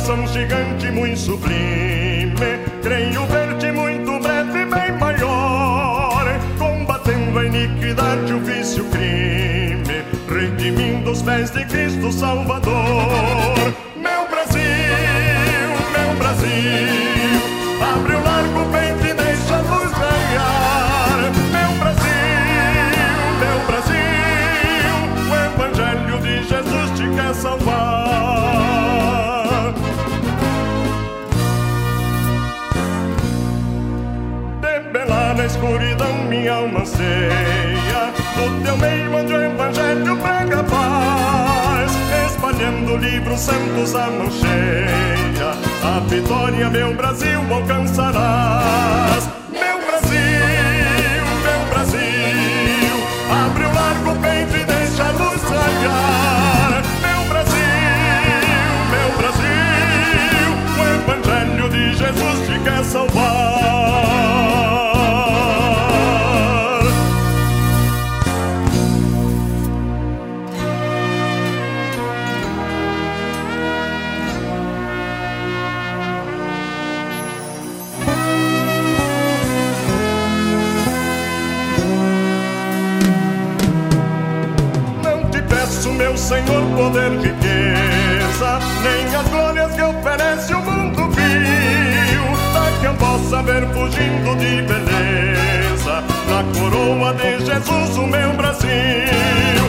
nação gigante muito sublime, creio ver-te muito breve, bem maior, combatendo a iniquidade, o vício, o crime, redimindo os pés de Cristo Salvador. Meu Brasil, abre o largo peito e deixa a luz raiar. Meu Brasil, o Evangelho de Jesus te quer salvar. Debelar na escuridão minha alma anseia, no teu meio onde o Evangelho prega paz, espalhando livros santos a mão cheia, a vitória, meu Brasil, alcançarás. Meu Brasil, abre o largo peito e deixa a luz raiar. Meu Brasil, o Evangelho de Jesus te quer salvar. Meu Senhor, poder, riqueza, nem as glórias que oferece o mundo vil, para que eu possa ver fugindo de beleza, na coroa de Jesus o meu Brasil.